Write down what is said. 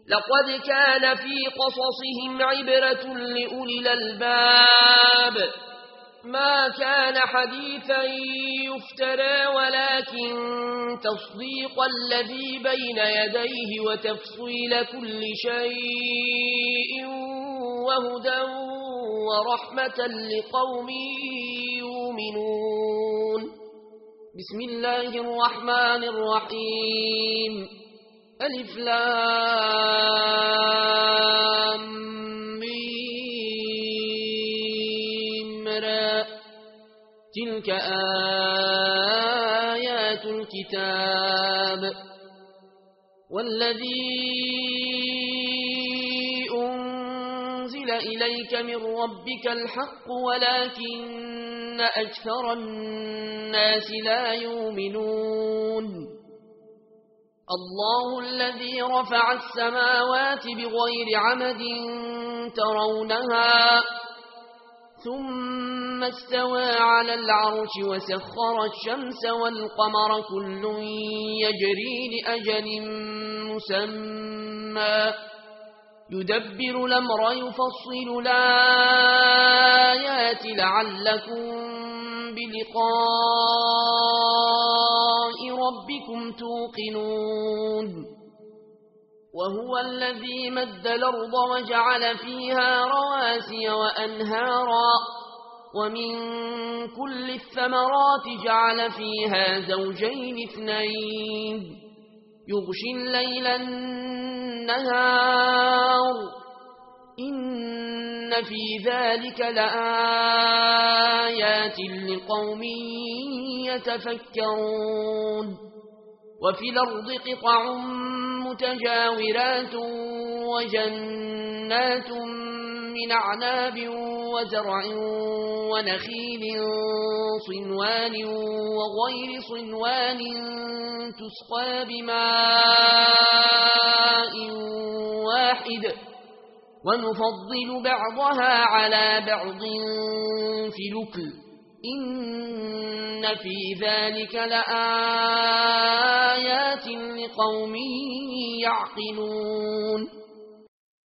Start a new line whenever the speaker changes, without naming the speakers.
لقد كان في قصصهم عبرة لأولي الألباب ما كان حديثا يفترى ولكن تصديق الذي بين يديه وتفصيل كل شيء وهدى ورحمة لقوم يؤمنون. بسم الله الرحمن الرحيم. ألف لام ميم را تلك آيات الكتاب والذي أنزل إليك من ربك الحق ولكن أكثر الناس لا يؤمنون. الله الذي رفع السماوات بغير عمد ترونها ثم استوى على العرش وسخر الشمس والقمر كل يجري لأجل مسمى يدبر الأمر يفصل الآيات لعلكم بلقاء ربكم توقنون. وهو الذي مد الأرض وجعل فيها رواسي وأنهارا ومن كل الثمرات جعل فيها زوجين اثنين يغشي الليل النهار إن في ذلك لآيات لقوم يتفكرون. وفي الأرض قطع متجاورات وجنات من أعناب وزرع ونخيل صنوان وغير صنوان تسقى بماء واحد ونفضل بعضها على بعض في الأكل إن في ذلك لآيات لقوم يعقلون.